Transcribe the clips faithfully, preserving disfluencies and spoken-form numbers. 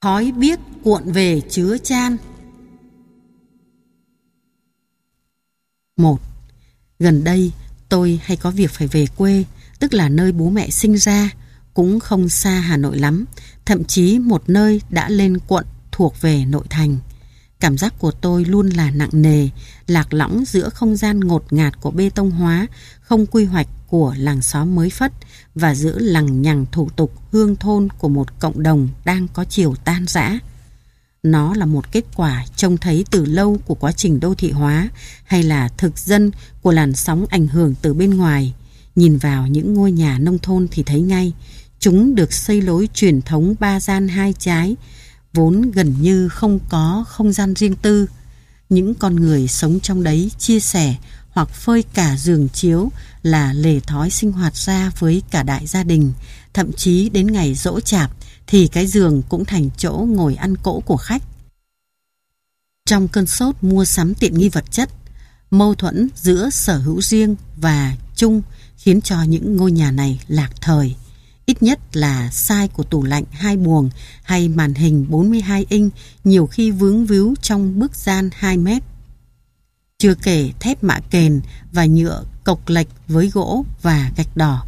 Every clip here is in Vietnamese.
Khói biếc cuộn về chứa chan. Một. Gần đây tôi hay có việc phải về quê, tức là nơi bố mẹ sinh ra, cũng không xa Hà Nội lắm, thậm chí một nơi đã lên quận thuộc về nội thành. Cảm giác của tôi luôn là nặng nề, lạc lõng giữa không gian ngột ngạt của bê tông hóa, không quy hoạch của làng xóm mới phất và giữa lằng nhằng thủ tục hương thôn của một cộng đồng đang có chiều tan rã. Nó là một kết quả trông thấy từ lâu của quá trình đô thị hóa hay là thực dân của làn sóng ảnh hưởng từ bên ngoài. Nhìn vào những ngôi nhà nông thôn thì thấy ngay, chúng được xây lối truyền thống ba gian hai trái, vốn gần như không có không gian riêng tư. Những con người sống trong đấy chia sẻ hoặc phơi cả giường chiếu là lề thói sinh hoạt ra với cả đại gia đình. Thậm chí đến ngày giỗ chạp thì cái giường cũng thành chỗ ngồi ăn cỗ của khách. Trong cơn sốt mua sắm tiện nghi vật chất, mâu thuẫn giữa sở hữu riêng và chung khiến cho những ngôi nhà này lạc thời. Ít nhất là size của tủ lạnh hai buồng hay màn hình bốn mươi hai inch nhiều khi vướng víu trong bức gian hai mét. Chưa kể thép mạ kền và nhựa cộc lệch với gỗ và gạch đỏ.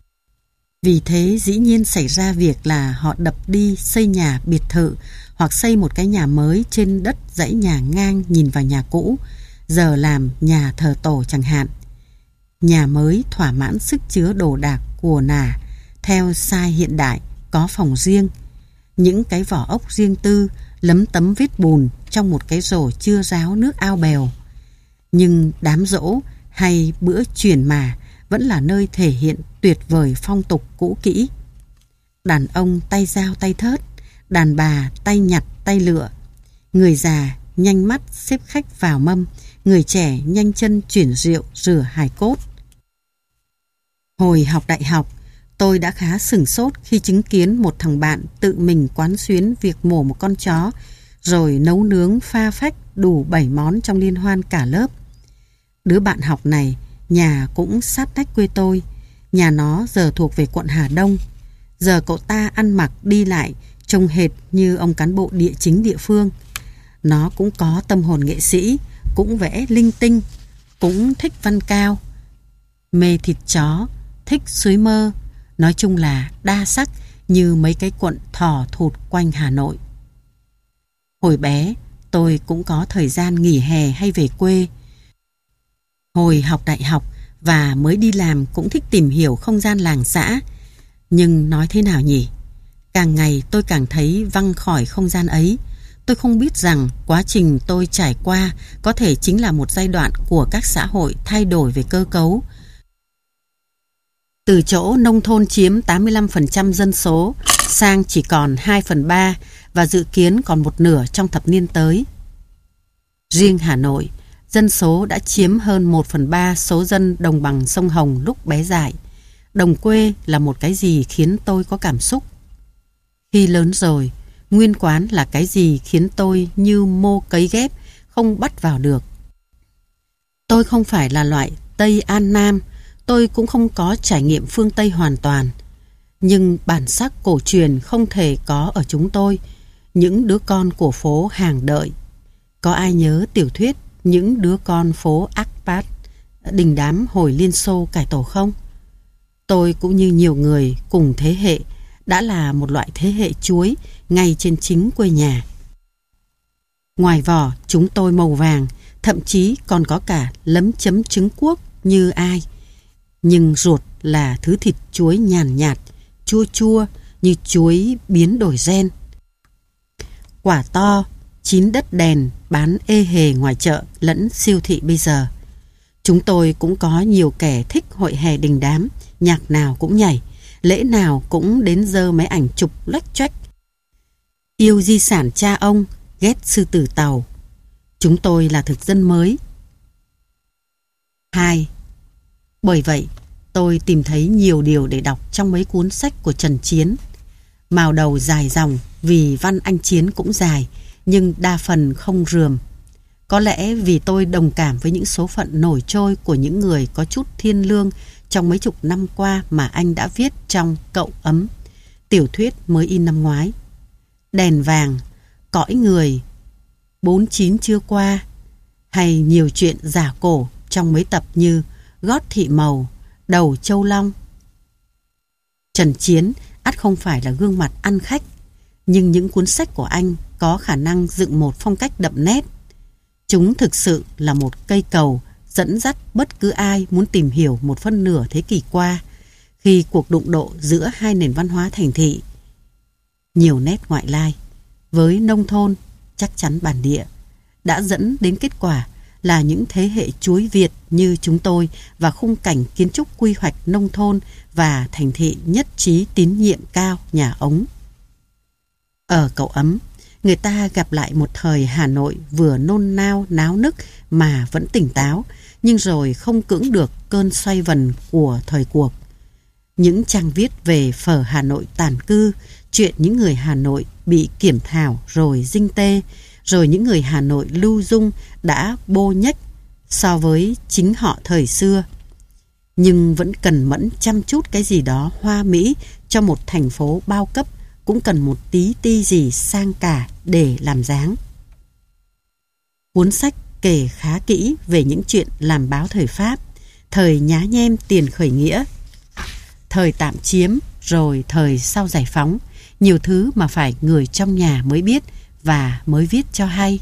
Vì thế dĩ nhiên xảy ra việc là họ đập đi xây nhà biệt thự hoặc xây một cái nhà mới trên đất dãy nhà ngang nhìn vào nhà cũ, giờ làm nhà thờ tổ chẳng hạn. Nhà mới thỏa mãn sức chứa đồ đạc của nà theo size hiện đại, có phòng riêng, những cái vỏ ốc riêng tư, lấm tấm vết bùn trong một cái rổ chưa ráo nước ao bèo. Nhưng đám giỗ hay bữa chuyển mà vẫn là nơi thể hiện tuyệt vời phong tục cũ kỹ. Đàn ông tay dao tay thớt, đàn bà tay nhặt tay lựa. Người già nhanh mắt xếp khách vào mâm, người trẻ nhanh chân chuyển rượu rửa hài cốt. Hồi học đại học, tôi đã khá sửng sốt khi chứng kiến một thằng bạn tự mình quán xuyến việc mổ một con chó, rồi nấu nướng pha phách đủ bảy món trong liên hoan cả lớp. Đứa bạn học này, nhà cũng sát tách quê tôi, nhà nó giờ thuộc về quận Hà Đông. Giờ cậu ta ăn mặc đi lại trông hệt như ông cán bộ địa chính địa phương. Nó cũng có tâm hồn nghệ sĩ, cũng vẽ linh tinh, cũng thích văn cao, mê thịt chó, thích suối mơ. Nói chung là đa sắc như mấy cái quận thò thụt quanh Hà Nội. Hồi bé, tôi cũng có thời gian nghỉ hè hay về quê. Hồi học đại học và mới đi làm cũng thích tìm hiểu không gian làng xã. Nhưng nói thế nào nhỉ? Càng ngày tôi càng thấy văng khỏi không gian ấy. Tôi không biết rằng quá trình tôi trải qua có thể chính là một giai đoạn của các xã hội thay đổi về cơ cấu. Từ chỗ nông thôn chiếm tám mươi lăm phần trăm dân số sang chỉ còn hai phần ba và dự kiến còn một nửa trong thập niên tới. Riêng Hà Nội, dân số đã chiếm hơn một phần ba số dân đồng bằng sông Hồng lúc bé dại. Đồng quê là một cái gì khiến tôi có cảm xúc. Khi lớn rồi, nguyên quán là cái gì khiến tôi như mô cấy ghép, không bắt vào được. Tôi không phải là loại Tây An Nam, tôi cũng không có trải nghiệm phương Tây hoàn toàn. Nhưng bản sắc cổ truyền không thể có ở chúng tôi, những đứa con của phố Hàng Đợi. Có ai nhớ tiểu thuyết Những đứa con phố Akpat, đình đám hồi Liên Xô cải tổ không? Tôi cũng như nhiều người cùng thế hệ đã là một loại thế hệ chuối ngay trên chính quê nhà. Ngoài vỏ chúng tôi màu vàng, thậm chí còn có cả lấm chấm trứng cuốc như ai. Nhưng ruột là thứ thịt chuối nhàn nhạt, chua chua như chuối biến đổi gen. Quả to, chín đất đèn bán ê hề ngoài chợ lẫn siêu thị bây giờ. Chúng tôi cũng có nhiều kẻ thích hội hè đình đám, nhạc nào cũng nhảy, lễ nào cũng đến giơ máy ảnh chụp lách choách. Yêu di sản cha ông, ghét sư tử tàu. Chúng tôi là thực dân mới. Hai. Bởi vậy, tôi tìm thấy nhiều điều để đọc trong mấy cuốn sách của Trần Chiến. Mào đầu dài dòng vì văn anh Chiến cũng dài, nhưng đa phần không rườm. Có lẽ vì tôi đồng cảm với những số phận nổi trôi của những người có chút thiên lương trong mấy chục năm qua mà anh đã viết trong Cậu Ấm, tiểu thuyết mới in năm ngoái. Đèn vàng, cõi người, bốn chín chưa qua, hay nhiều chuyện giả cổ trong mấy tập như Gót thị màu, Đầu châu long. Trần Chiến ắt không phải là gương mặt ăn khách, nhưng những cuốn sách của anh có khả năng dựng một phong cách đậm nét. Chúng thực sự là một cây cầu dẫn dắt bất cứ ai muốn tìm hiểu một phân nửa thế kỷ qua, khi cuộc đụng độ giữa hai nền văn hóa thành thị nhiều nét ngoại lai với nông thôn chắc chắn bản địa đã dẫn đến kết quả là những thế hệ chuối Việt như chúng tôi và khung cảnh kiến trúc quy hoạch nông thôn và thành thị nhất trí tín nhiệm cao nhà ống. Ở Cậu Ấm, người ta gặp lại một thời Hà Nội vừa nôn nao náo nức mà vẫn tỉnh táo, nhưng rồi không cưỡng được cơn xoay vần của thời cuộc. Những trang viết về phở Hà Nội tản cư, chuyện những người Hà Nội bị kiểm thảo rồi dinh tê, rồi những người Hà Nội lưu dung đã bô nhách so với chính họ thời xưa. Nhưng vẫn cần mẫn chăm chút cái gì đó hoa mỹ cho một thành phố bao cấp, cũng cần một tí ti gì sang cả để làm dáng. Cuốn sách kể khá kỹ về những chuyện làm báo thời Pháp, thời nhá nhem tiền khởi nghĩa, thời tạm chiếm, rồi thời sau giải phóng, nhiều thứ mà phải người trong nhà mới biết và mới viết cho hay.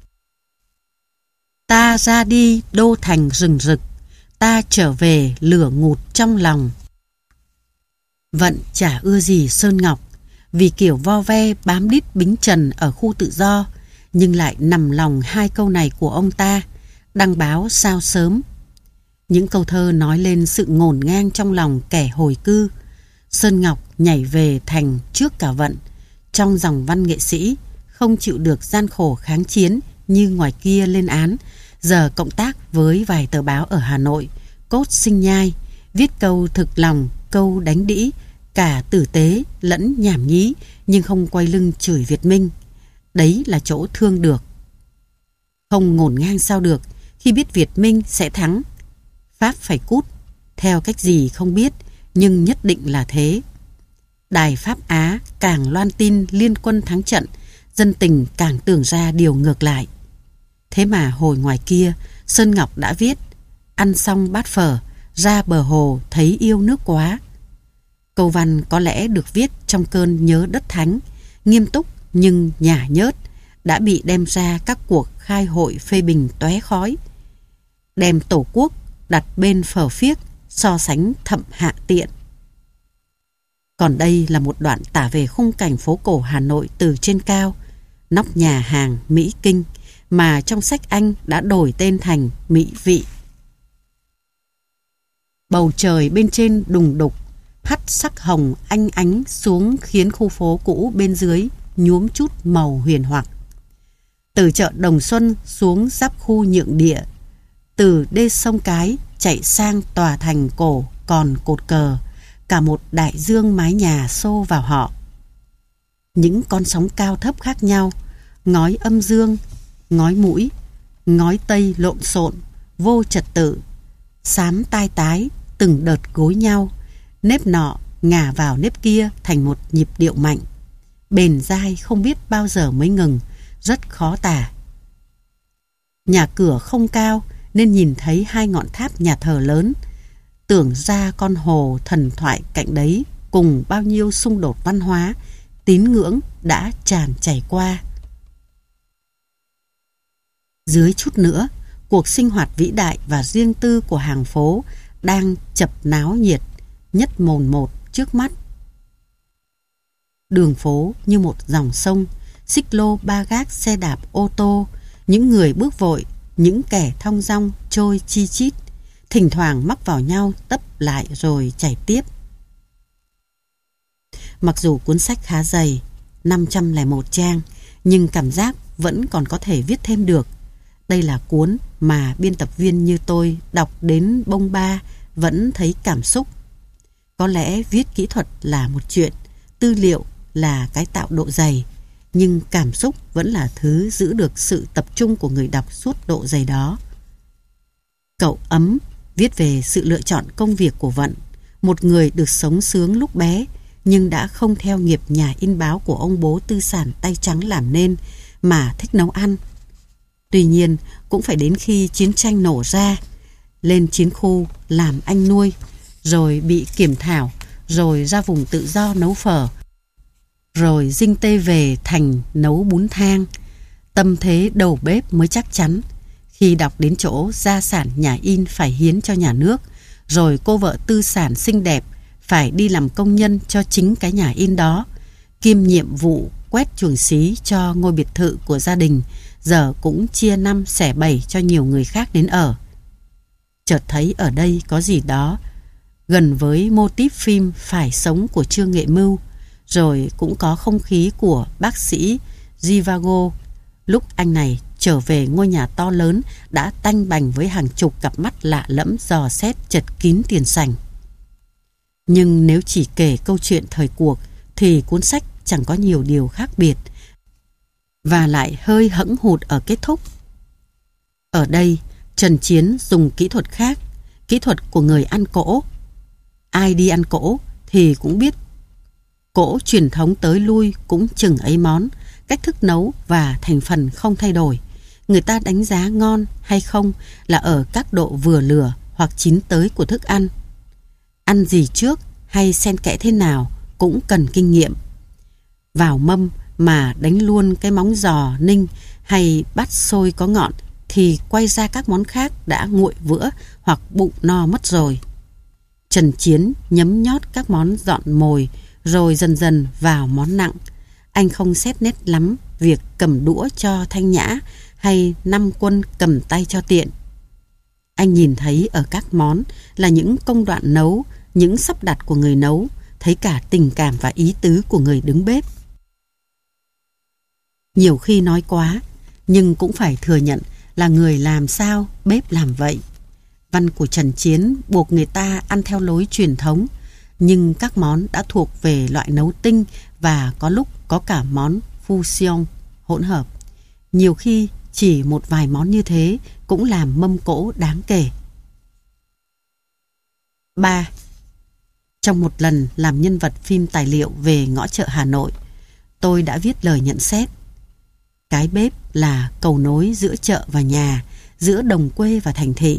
Ta ra đi đô thành rừng rực, ta trở về lửa ngụt trong lòng. Vận chả ưa gì Sơn Ngọc, vì kiểu vo ve bám đít bính trần ở khu tự do, nhưng lại nằm lòng hai câu này của ông ta, đăng báo sao sớm. Những câu thơ nói lên sự ngổn ngang trong lòng kẻ hồi cư. Sơn Ngọc nhảy về thành trước cả Vận, trong dòng văn nghệ sĩ, không chịu được gian khổ kháng chiến như ngoài kia lên án, giờ cộng tác với vài tờ báo ở Hà Nội, cốt sinh nhai, viết câu thực lòng, câu đánh đĩ, cả tử tế lẫn nhảm nhí, nhưng không quay lưng chửi Việt Minh. Đấy là chỗ thương được. Không ngổn ngang sao được khi biết Việt Minh sẽ thắng. Pháp phải cút, theo cách gì không biết, nhưng nhất định là thế. Đài Pháp Á càng loan tin liên quân thắng trận, dân tình càng tưởng ra điều ngược lại. Thế mà hồi ngoài kia, Sơn Ngọc đã viết: ăn xong bát phở, ra bờ hồ thấy yêu nước quá. Câu văn có lẽ được viết trong cơn nhớ đất thánh, nghiêm túc nhưng nhả nhớt, đã bị đem ra các cuộc khai hội phê bình tóe khói. Đem Tổ quốc đặt bên phở phiếc, so sánh thậm hạ tiện. Còn đây là một đoạn tả về khung cảnh phố cổ Hà Nội từ trên cao, nóc nhà hàng Mỹ Kinh, mà trong sách anh đã đổi tên thành Mỹ Vị. Bầu trời bên trên đùng đục, hắt sắc hồng anh ánh xuống, khiến khu phố cũ bên dưới nhuốm chút màu huyền hoặc. Từ chợ Đồng Xuân xuống giáp khu Nhượng Địa, từ đê sông Cái chạy sang tòa thành cổ còn cột cờ, cả một đại dương mái nhà xô vào họ. Những con sóng cao thấp khác nhau, ngói âm dương, ngói mũi, ngói tây lộn xộn, vô trật tự, xám tai tái, từng đợt gối nhau, nếp nọ ngả vào nếp kia thành một nhịp điệu mạnh, bền dai không biết bao giờ mới ngừng, rất khó tả. Nhà cửa không cao nên nhìn thấy hai ngọn tháp nhà thờ lớn, tưởng ra con hồ thần thoại cạnh đấy cùng bao nhiêu xung đột văn hóa, tín ngưỡng đã tràn chảy qua. Dưới chút nữa, cuộc sinh hoạt vĩ đại và riêng tư của hàng phố đang chập náo nhiệt, nhất mồn một trước mắt. Đường phố như một dòng sông, xích lô ba gác xe đạp ô tô, những người bước vội, những kẻ thong dong trôi chi chít, thỉnh thoảng mắc vào nhau tấp lại rồi chảy tiếp. Mặc dù cuốn sách khá dày, năm trăm lẻ một trang, nhưng cảm giác vẫn còn có thể viết thêm được. Đây là cuốn mà biên tập viên như tôi đọc đến bông ba vẫn thấy cảm xúc. Có lẽ viết kỹ thuật là một chuyện, tư liệu là cái tạo độ dày, nhưng cảm xúc vẫn là thứ giữ được sự tập trung của người đọc suốt độ dày đó. Cậu Ấm viết về sự lựa chọn công việc của Vận, một người được sống sướng lúc bé, nhưng đã không theo nghiệp nhà in báo của ông bố tư sản tay trắng làm nên, mà thích nấu ăn. Tuy nhiên, cũng phải đến khi chiến tranh nổ ra, lên chiến khu làm anh nuôi, rồi bị kiểm thảo, rồi ra vùng tự do nấu phở, rồi dinh tê về thành nấu bún thang. Tâm thế đầu bếp mới chắc chắn. Khi đọc đến chỗ gia sản nhà in phải hiến cho nhà nước, rồi cô vợ tư sản xinh đẹp phải đi làm công nhân cho chính cái nhà in đó, kiêm nhiệm vụ quét chuồng xí cho ngôi biệt thự của gia đình, giờ cũng chia năm xẻ bảy cho nhiều người khác đến ở. Chợt thấy ở đây có gì đó gần với mô típ phim Phải sống của Trương Nghệ Mưu, rồi cũng có không khí của bác sĩ Zhivago lúc anh này trở về ngôi nhà to lớn đã tanh bành với hàng chục cặp mắt lạ lẫm dò xét chật kín tiền sảnh. Nhưng nếu chỉ kể câu chuyện thời cuộc thì cuốn sách chẳng có nhiều điều khác biệt, và lại hơi hẫng hụt ở kết thúc. Ở đây, Trần Chiến dùng kỹ thuật khác, kỹ thuật của người ăn cỗ. Ai đi ăn cỗ thì cũng biết cỗ truyền thống tới lui cũng chừng ấy món, cách thức nấu và thành phần không thay đổi. Người ta đánh giá ngon hay không là ở các độ vừa lửa hoặc chín tới của thức ăn. Ăn gì trước hay xen kẽ thế nào cũng cần kinh nghiệm. Vào mâm mà đánh luôn cái móng giò ninh hay bát xôi có ngọn thì quay ra các món khác đã nguội vữa hoặc bụng no mất rồi. Trần Chiến nhấm nhót các món dọn mồi rồi dần dần vào món nặng. Anh không xét nét lắm việc cầm đũa cho thanh nhã hay năm quân cầm tay cho tiện. Anh nhìn thấy ở các món là những công đoạn nấu, những sắp đặt của người nấu, thấy cả tình cảm và ý tứ của người đứng bếp. Nhiều khi nói quá, nhưng cũng phải thừa nhận là người làm sao, bếp làm vậy. Văn của Trần Chiến buộc người ta ăn theo lối truyền thống, nhưng các món đã thuộc về loại nấu tinh và có lúc có cả món fusion, hỗn hợp. Nhiều khi chỉ một vài món như thế cũng làm mâm cỗ đáng kể. ba. Trong một lần làm nhân vật phim tài liệu về ngõ chợ Hà Nội, tôi đã viết lời nhận xét. Cái bếp là cầu nối giữa chợ và nhà, giữa đồng quê và thành thị.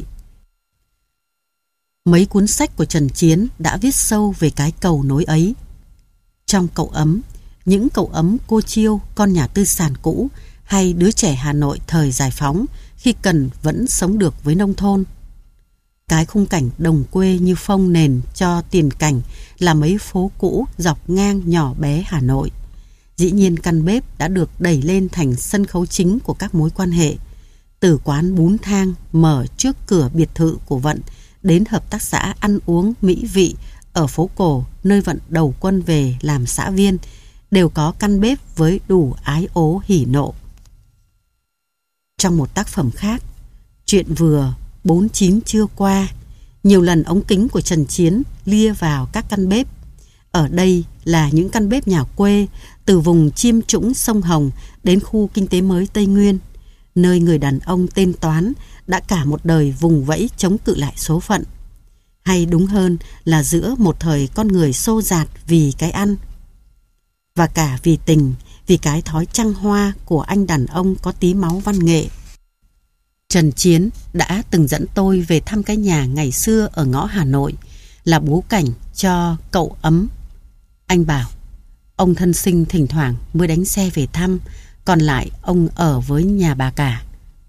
Mấy cuốn sách của Trần Chiến đã viết sâu về cái cầu nối ấy. Trong Cậu Ấm, những cậu ấm cô Chiêu, con nhà tư sản cũ, hay đứa trẻ Hà Nội thời giải phóng khi cần vẫn sống được với nông thôn. Cái khung cảnh đồng quê như phông nền cho tiền cảnh là mấy phố cũ dọc ngang nhỏ bé Hà Nội. Dĩ nhiên căn bếp đã được đẩy lên thành sân khấu chính của các mối quan hệ. Từ quán bún thang mở trước cửa biệt thự của Vận đến hợp tác xã ăn uống mỹ vị ở phố cổ nơi Vận đầu quân về làm xã viên, đều có căn bếp với đủ ái ố hỉ nộ. Trong một tác phẩm khác, Chuyện vừa bốn chín chưa qua, nhiều lần ống kính của Trần Chiến lia vào các căn bếp. Ở đây là những căn bếp nhà quê, từ vùng chiêm trũng sông Hồng đến khu kinh tế mới Tây Nguyên, nơi người đàn ông tên Toán đã cả một đời vùng vẫy chống cự lại số phận. Hay đúng hơn là giữa một thời con người xô dạt vì cái ăn, và cả vì tình, vì cái thói trăng hoa của anh đàn ông có tí máu văn nghệ. Trần Chiến đã từng dẫn tôi về thăm cái nhà ngày xưa ở ngõ Hà Nội, là bố cảnh cho Cậu Ấm. Anh bảo, ông thân sinh thỉnh thoảng mới đánh xe về thăm, còn lại ông ở với nhà bà cả.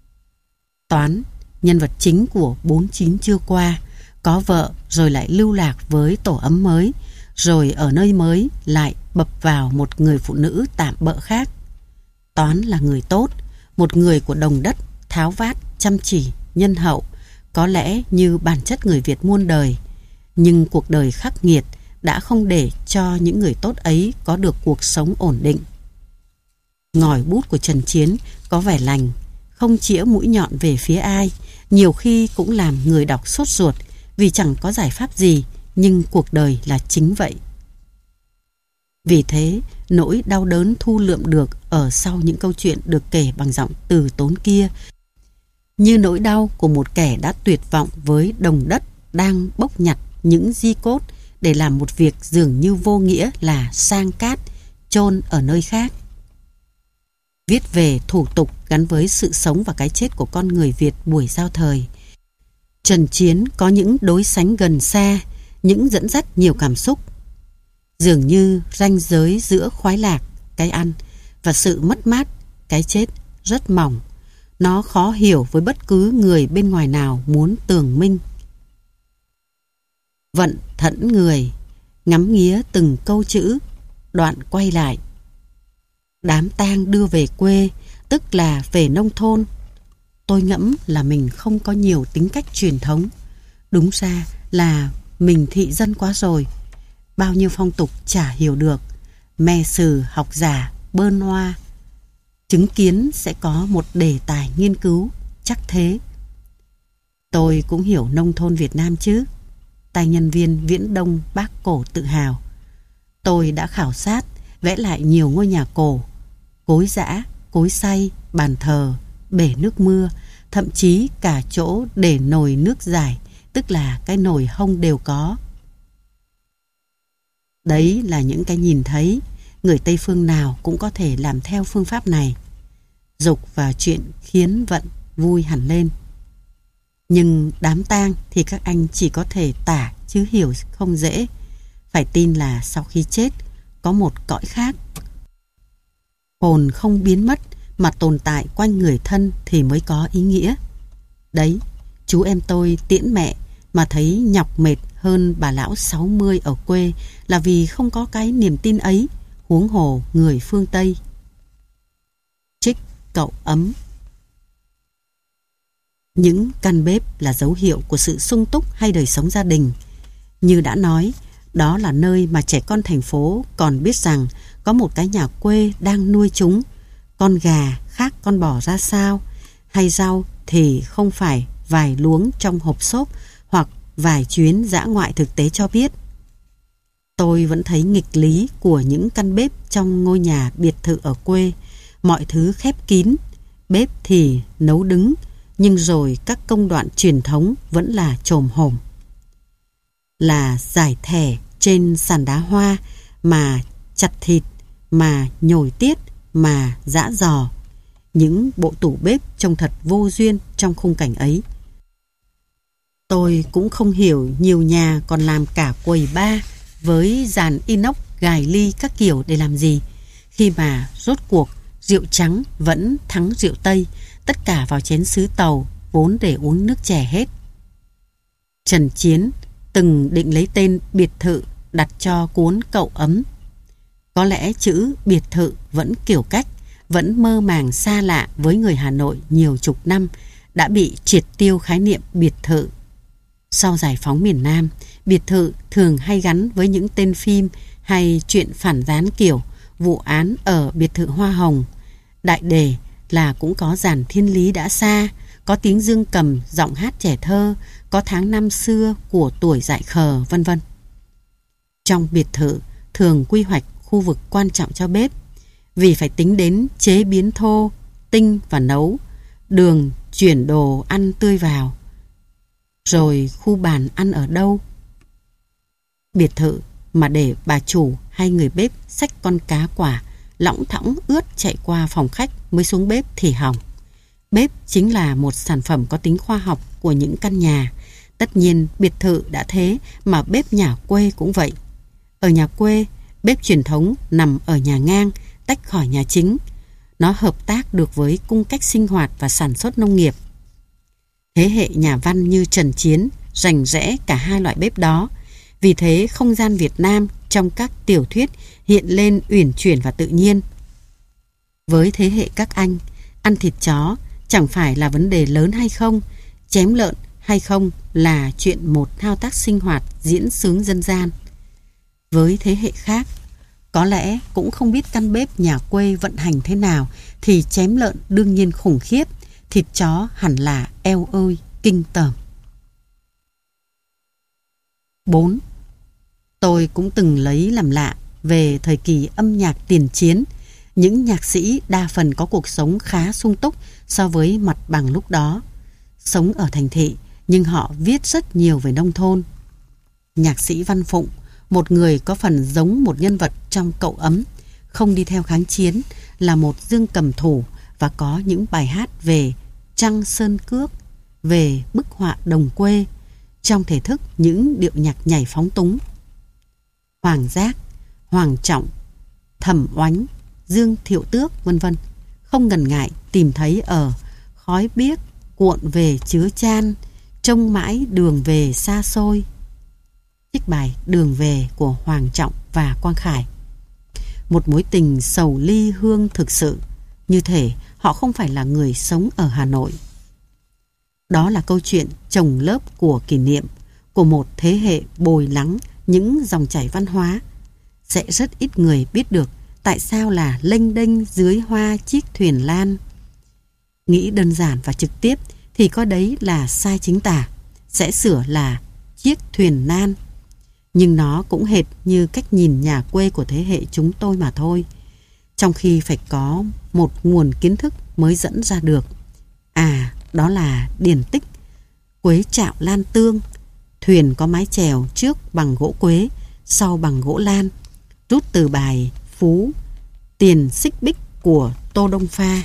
Toán, nhân vật chính của bốn chín chưa qua, có vợ rồi lại lưu lạc với tổ ấm mới, rồi ở nơi mới lại bập vào một người phụ nữ tạm bợ khác. Toán là người tốt, một người của đồng đất, tháo vát, chăm chỉ, nhân hậu, có lẽ như bản chất người Việt muôn đời. Nhưng cuộc đời khắc nghiệt đã không để cho những người tốt ấy có được cuộc sống ổn định. Ngòi bút của Trần Chiến có vẻ lành, không chĩa mũi nhọn về phía ai, nhiều khi cũng làm người đọc sốt ruột vì chẳng có giải pháp gì, nhưng cuộc đời là chính vậy. Vì thế, nỗi đau đớn thu lượm được ở sau những câu chuyện được kể bằng giọng từ tốn kia, như nỗi đau của một kẻ đã tuyệt vọng với đồng đất đang bốc nhặt những di cốt để làm một việc dường như vô nghĩa là sang cát, chôn ở nơi khác. Viết về thủ tục gắn với sự sống và cái chết của con người Việt buổi giao thời, Trần Chiến có những đối sánh gần xa, những dẫn dắt nhiều cảm xúc. Dường như ranh giới giữa khoái lạc, cái ăn, và sự mất mát, cái chết rất mỏng. Nó khó hiểu với bất cứ người bên ngoài nào muốn tường minh. Vận thẫn người, ngắm nghía từng câu chữ, đoạn quay lại. Đám tang đưa về quê, tức là về nông thôn. Tôi ngẫm là mình không có nhiều tính cách truyền thống. Đúng ra là mình thị dân quá rồi. Bao nhiêu phong tục chả hiểu được. Mè sử học giả, bơn hoa. Chứng kiến sẽ có một đề tài nghiên cứu, chắc thế. Tôi cũng hiểu nông thôn Việt Nam chứ. Tài nhân viên Viễn Đông Bác Cổ tự hào. Tôi đã khảo sát, vẽ lại nhiều ngôi nhà cổ, cối giã, cối xay, bàn thờ, bể nước mưa, thậm chí cả chỗ để nồi nước giải, tức là cái nồi hông đều có. Đấy là những cái nhìn thấy, người Tây phương nào cũng có thể làm theo phương pháp này. Dục và chuyện khiến Vận vui hẳn lên. Nhưng đám tang thì các anh chỉ có thể tả chứ hiểu không dễ. Phải tin là sau khi chết có một cõi khác. Hồn không biến mất mà tồn tại quanh người thân thì mới có ý nghĩa. Đấy, chú em tôi tiễn mẹ mà thấy nhọc mệt hơn bà lão sáu mươi ở quê là vì không có cái niềm tin ấy, huống hồ người phương Tây. Trích Cậu Ấm. Những căn bếp là dấu hiệu của sự sung túc hay đời sống gia đình. Như đã nói, đó là nơi mà trẻ con thành phố còn biết rằng có một cái nhà quê đang nuôi chúng. Con gà khác con bò ra sao, hay rau thì không phải vài luống trong hộp xốp hoặc vài chuyến dã ngoại thực tế cho biết. Tôi vẫn thấy nghịch lý của những căn bếp trong ngôi nhà biệt thự ở quê. Mọi thứ khép kín, bếp thì nấu đứng, nhưng rồi các công đoạn truyền thống vẫn là chồm hổm. Là giải thẻ trên sàn đá hoa, mà chặt thịt, mà nhồi tiết, mà giã giò. Những bộ tủ bếp trông thật vô duyên trong khung cảnh ấy. Tôi cũng không hiểu nhiều nhà còn làm cả quầy bar với dàn inox gài ly các kiểu để làm gì, khi mà rốt cuộc rượu trắng vẫn thắng rượu Tây, tất cả vào chén sứ tàu vốn để uống nước chè hết. Trần Chiến từng định lấy tên biệt thự đặt cho cuốn Cậu Ấm. Có lẽ chữ biệt thự vẫn kiểu cách, vẫn mơ màng xa lạ với người Hà Nội nhiều chục năm, đã bị triệt tiêu khái niệm biệt thự. Sau giải phóng miền Nam, biệt thự thường hay gắn với những tên phim hay chuyện phản gián kiểu vụ án ở biệt thự Hoa Hồng. Đại đề là cũng có dàn Thiên Lý đã xa, có tiếng dương cầm giọng hát trẻ thơ, có tháng năm xưa của tuổi dại khờ, vân vân. Trong biệt thự thường quy hoạch khu vực quan trọng cho bếp, vì phải tính đến chế biến thô, tinh và nấu, đường chuyển đồ ăn tươi vào. Rồi khu bàn ăn ở đâu? Biệt thự mà để bà chủ hay người bếp xách con cá quả lỏng thỏng ướt chạy qua phòng khách mới xuống bếp thì hỏng. Bếp chính là một sản phẩm có tính khoa học của những căn nhà. Tất nhiên biệt thự đã thế mà bếp nhà quê cũng vậy. Ở nhà quê, bếp truyền thống nằm ở nhà ngang, tách khỏi nhà chính. Nó hợp tác được với cung cách sinh hoạt và sản xuất nông nghiệp. Thế hệ nhà văn như Trần Chiến rành rẽ cả hai loại bếp đó. Vì thế không gian Việt Nam trong các tiểu thuyết hiện lên uyển chuyển và tự nhiên. Với thế hệ các anh, ăn thịt chó chẳng phải là vấn đề lớn hay không, chém lợn hay không là chuyện một thao tác sinh hoạt diễn xướng dân gian. Với thế hệ khác, có lẽ cũng không biết căn bếp nhà quê vận hành thế nào thì chém lợn đương nhiên khủng khiếp, thịt chó hẳn là eo ơi kinh tởm. bốn. Tôi cũng từng lấy làm lạ về thời kỳ âm nhạc tiền chiến. Những nhạc sĩ đa phần có cuộc sống khá sung túc so với mặt bằng lúc đó. Sống ở thành thị nhưng họ viết rất nhiều về nông thôn. Nhạc sĩ Văn Phụng, Một người có phần giống một nhân vật trong Cậu Ấm, không đi theo kháng chiến, là một dương cầm thủ và có những bài hát về trăng sơn cước, về bức họa đồng quê, trong thể thức những điệu nhạc nhảy phóng túng. Hoàng Giác, Hoàng Trọng, Thẩm Oánh, Dương Thiệu Tước, vân vân không ngần ngại tìm thấy ở Khói biếc cuộn về chứa chan, trông mãi đường về xa xôi. Trích bài Đường về của Hoàng Trọng và Quang Khải. Một mối tình sầu ly hương thực sự, như thể họ không phải là người sống ở Hà Nội. Đó là câu chuyện chồng lớp của kỷ niệm, của một thế hệ bồi lắng những dòng chảy văn hóa. Sẽ rất ít người biết được tại sao là lênh đênh dưới hoa chiếc thuyền lan. Nghĩ đơn giản và trực tiếp thì có đấy là sai chính tả, sẽ sửa là chiếc thuyền nan. Nhưng nó cũng hệt như cách nhìn nhà quê của thế hệ chúng tôi mà thôi. Trong khi phải có một nguồn kiến thức mới dẫn ra được. À, đó là điển tích Quế Trạo Lan Tương. Thuyền có mái chèo, trước bằng gỗ quế, sau bằng gỗ lan, rút từ bài Phú Tiền Xích Bích của Tô Đông Pha.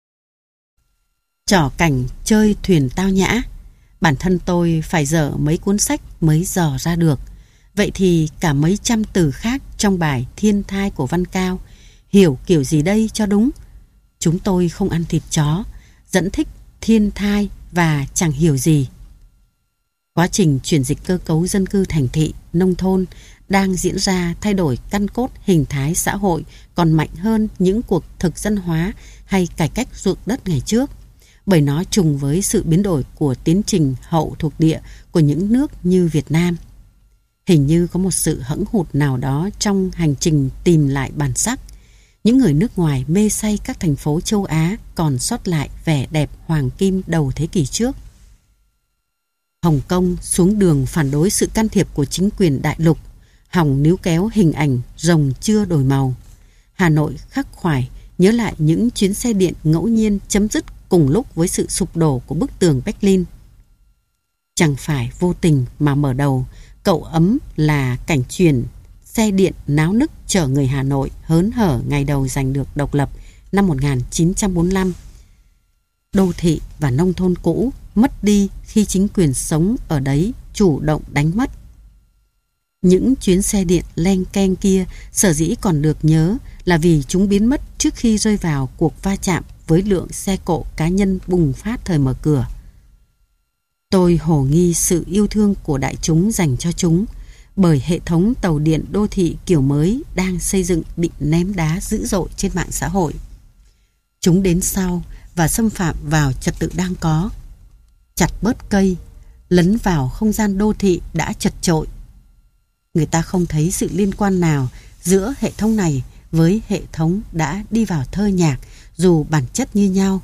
Trò cảnh chơi thuyền tao nhã, bản thân tôi phải dở mấy cuốn sách mới dò ra được. Vậy thì cả mấy trăm từ khác trong bài Thiên Thai của Văn Cao hiểu kiểu gì đây cho đúng? Chúng tôi không ăn thịt chó, dẫn thích thiên thai và chẳng hiểu gì. Quá trình chuyển dịch cơ cấu dân cư thành thị, nông thôn đang diễn ra, thay đổi căn cốt hình thái xã hội còn mạnh hơn những cuộc thực dân hóa hay cải cách ruộng đất ngày trước, bởi nó trùng với sự biến đổi của tiến trình hậu thuộc địa của những nước như Việt Nam. Hình như có một sự hẫng hụt nào đó trong hành trình tìm lại bản sắc. Những người nước ngoài mê say các thành phố châu Á còn sót lại vẻ đẹp hoàng kim đầu thế kỷ trước. Hồng Kông xuống đường phản đối sự can thiệp của chính quyền đại lục, hòng níu kéo hình ảnh rồng chưa đổi màu. Hà Nội khắc khoải nhớ lại những chuyến xe điện ngẫu nhiên chấm dứt cùng lúc với sự sụp đổ của bức tường Berlin. Chẳng phải vô tình mà mở đầu Cậu Ấm là cảnh truyền xe điện náo nức chở người Hà Nội hớn hở ngày đầu giành được độc lập năm một nghìn chín trăm bốn mươi lăm. Đô thị và nông thôn cũ mất đi khi chính quyền sống ở đấy chủ động đánh mất. Những chuyến xe điện len keng kia sở dĩ còn được nhớ là vì chúng biến mất trước khi rơi vào cuộc va chạm với lượng xe cộ cá nhân bùng phát thời mở cửa. Tôi hồ nghi sự yêu thương của đại chúng dành cho chúng, bởi hệ thống tàu điện đô thị kiểu mới đang xây dựng bị ném đá dữ dội trên mạng xã hội. Chúng đến sau và xâm phạm vào trật tự đang có, chặt bớt cây, lấn vào không gian đô thị đã chật chội. Người ta không thấy sự liên quan nào giữa hệ thống này với hệ thống đã đi vào thơ nhạc dù bản chất như nhau.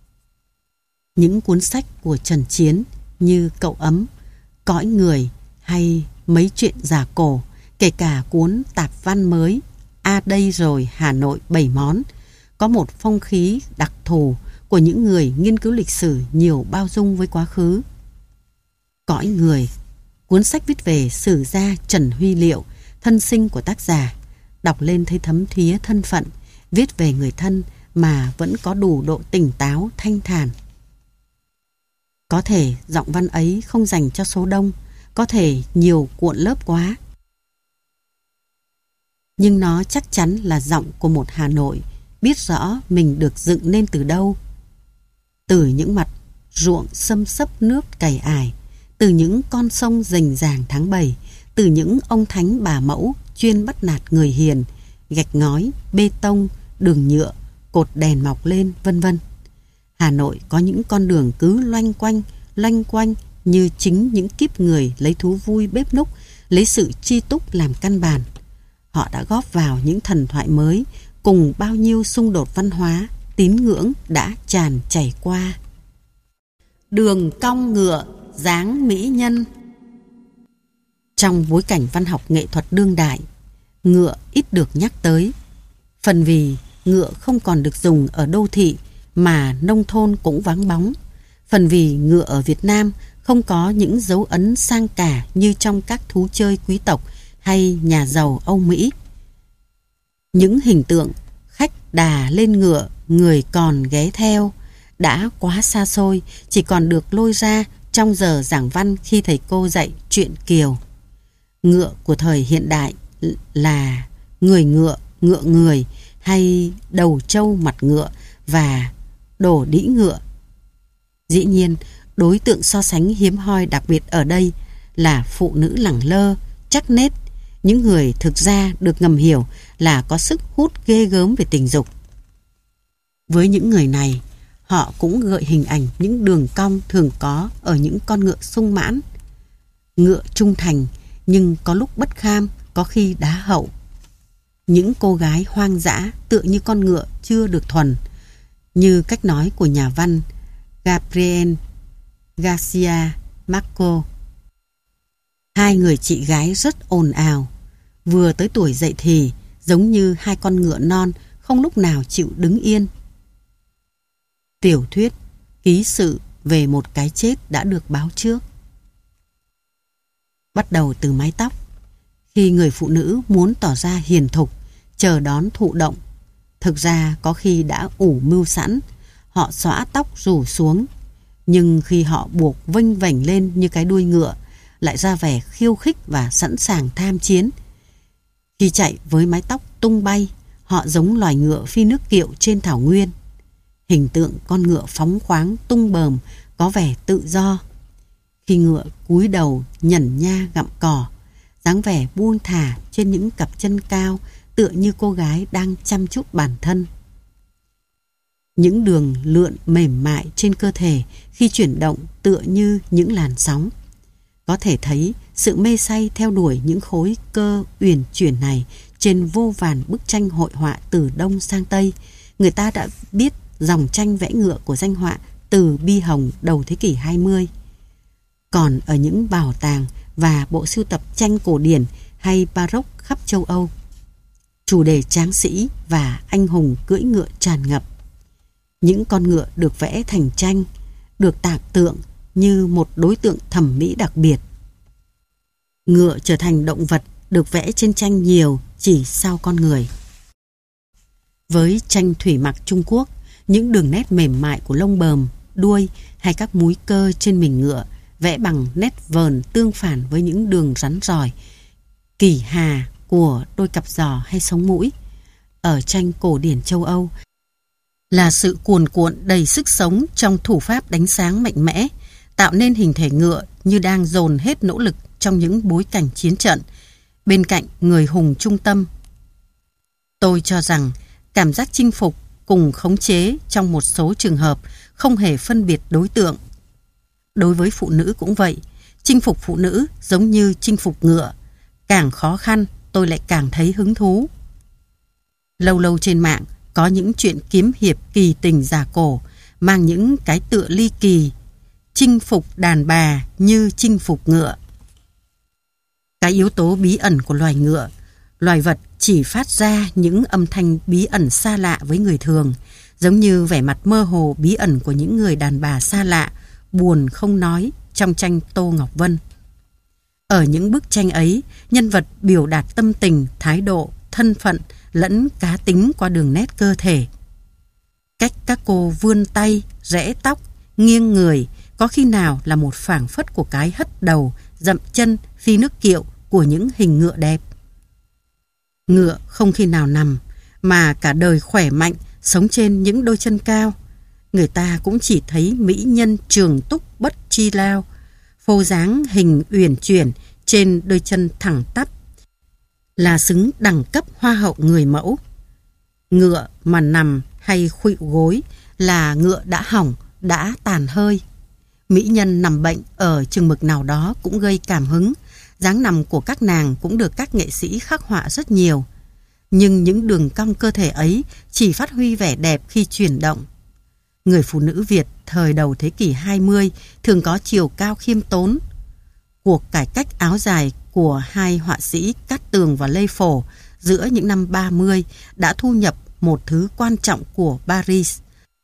Những cuốn sách của Trần Chiến như Cậu Ấm, Cõi Người hay mấy chuyện giả cổ, kể cả cuốn tạp văn mới A Đây Rồi Hà Nội Bảy Món, có một phong khí đặc thù của những người nghiên cứu lịch sử nhiều bao dung với quá khứ. Cõi Người, cuốn sách viết về sử gia Trần Huy Liệu, thân sinh của tác giả, đọc lên thấy thấm thía thân phận, viết về người thân mà vẫn có đủ độ tỉnh táo thanh thản. Có thể giọng văn ấy không dành cho số đông, có thể nhiều cuộn lớp quá. Nhưng nó chắc chắn là giọng của một Hà Nội biết rõ mình được dựng nên từ đâu. Từ những mặt ruộng xâm xấp nước cày ải, từ những con sông rành ràng tháng bảy, từ những ông thánh bà mẫu chuyên bắt nạt người hiền, gạch ngói, bê tông, đường nhựa, cột đèn mọc lên, vân vân. Hà Nội có những con đường cứ loanh quanh, loanh quanh như chính những kiếp người lấy thú vui bếp núc, lấy sự chi túc làm căn bản. Họ đã góp vào những thần thoại mới cùng bao nhiêu xung đột văn hóa, tín ngưỡng đã tràn chảy qua. Đường cong ngựa, dáng mỹ nhân. Trong bối cảnh văn học nghệ thuật đương đại, ngựa ít được nhắc tới. Phần vì ngựa không còn được dùng ở đô thị mà nông thôn cũng vắng bóng. Phần vì ngựa ở Việt Nam không có những dấu ấn sang cả như trong các thú chơi quý tộc hay nhà giàu Âu Mỹ. Những hình tượng khách đà lên ngựa, người còn ghé theo đã quá xa xôi, chỉ còn được lôi ra trong giờ giảng văn khi thầy cô dạy truyện Kiều. Ngựa của thời hiện đại là người ngựa, ngựa người hay đầu trâu mặt ngựa và đổ đĩ ngựa. Dĩ nhiên, đối tượng so sánh hiếm hoi đặc biệt ở đây là phụ nữ lẳng lơ, chắc nết, những người thực ra được ngầm hiểu là có sức hút ghê gớm về tình dục. Với những người này, họ cũng gợi hình ảnh những đường cong thường có ở những con ngựa sung mãn. Ngựa trung thành nhưng có lúc bất kham, có khi đá hậu. Những cô gái hoang dã tựa như con ngựa chưa được thuần, như cách nói của nhà văn Gabriel Garcia Marquez. Hai người chị gái rất ồn ào, vừa tới tuổi dậy thì, giống như hai con ngựa non không lúc nào chịu đứng yên. Tiểu thuyết, ký sự về một cái chết đã được báo trước. Bắt đầu từ mái tóc. Khi người phụ nữ muốn tỏ ra hiền thục, chờ đón thụ động, thực ra có khi đã ủ mưu sẵn, họ xõa tóc rủ xuống, nhưng khi họ buộc vênh vểnh lên như cái đuôi ngựa, lại ra vẻ khiêu khích và sẵn sàng tham chiến. Khi chạy với mái tóc tung bay, họ giống loài ngựa phi nước kiệu trên thảo nguyên. Hình tượng con ngựa phóng khoáng tung bờm, có vẻ tự do. Khi ngựa cúi đầu nhẩn nha gặm cỏ, dáng vẻ buông thả trên những cặp chân cao, tựa như cô gái đang chăm chút bản thân. Những đường lượn mềm mại trên cơ thể khi chuyển động tựa như những làn sóng. Có thể thấy sự mê say theo đuổi những khối cơ uyển chuyển này trên vô vàn bức tranh hội họa từ Đông sang Tây. Người ta đã biết dòng tranh vẽ ngựa của danh họa từ Bi Hồng đầu thế kỷ hai mươi. Còn ở những bảo tàng và bộ sưu tập tranh cổ điển hay baroque khắp châu Âu, chủ đề tráng sĩ và anh hùng cưỡi ngựa tràn ngập. Những con ngựa được vẽ thành tranh, được tạc tượng như một đối tượng thẩm mỹ đặc biệt. Ngựa trở thành động vật được vẽ trên tranh nhiều chỉ sau con người. Với tranh thủy mặc Trung Quốc, những đường nét mềm mại của lông bờm, đuôi hay các múi cơ trên mình ngựa vẽ bằng nét vờn tương phản với những đường rắn rỏi, kỳ hà của đôi cặp giò hay sống mũi. Ở tranh cổ điển châu Âu là sự cuồn cuộn đầy sức sống trong thủ pháp đánh sáng mạnh mẽ, tạo nên hình thể ngựa như đang dồn hết nỗ lực trong những bối cảnh chiến trận, bên cạnh người hùng trung tâm. Tôi cho rằng cảm giác chinh phục cùng khống chế trong một số trường hợp không hề phân biệt đối tượng. Đối với phụ nữ cũng vậy, chinh phục phụ nữ giống như chinh phục ngựa, càng khó khăn tôi lại càng thấy hứng thú. Lâu lâu trên mạng có những chuyện kiếm hiệp kỳ tình giả cổ mang những cái tựa ly kỳ, chinh phục đàn bà như chinh phục ngựa. Cái yếu tố bí ẩn của loài ngựa, loài vật chỉ phát ra những âm thanh bí ẩn xa lạ với người thường, giống như vẻ mặt mơ hồ bí ẩn của những người đàn bà xa lạ, buồn không nói trong tranh Tô Ngọc Vân. Ở những bức tranh ấy, nhân vật biểu đạt tâm tình, thái độ, thân phận lẫn cá tính qua đường nét cơ thể. Cách các cô vươn tay, rẽ tóc, nghiêng người có khi nào là một phảng phất của cái hất đầu, dậm chân, phi nước kiệu của những hình ngựa đẹp. Ngựa không khi nào nằm, mà cả đời khỏe mạnh, sống trên những đôi chân cao. Người ta cũng chỉ thấy mỹ nhân trường túc bất chi lao, phô dáng hình uyển chuyển trên đôi chân thẳng tắp, là xứng đẳng cấp hoa hậu người mẫu. Ngựa mà nằm hay khuỵu gối là ngựa đã hỏng, đã tàn hơi. Mỹ nhân nằm bệnh ở chừng mực nào đó cũng gây cảm hứng. Dáng nằm của các nàng cũng được các nghệ sĩ khắc họa rất nhiều. Nhưng những đường cong cơ thể ấy chỉ phát huy vẻ đẹp khi chuyển động. Người phụ nữ Việt thời đầu thế kỷ hai mươi thường có chiều cao khiêm tốn. Cuộc cải cách áo dài của hai họa sĩ Cát Tường và Lê Phổ giữa những năm ba mươi đã thu nhập một thứ quan trọng của Paris.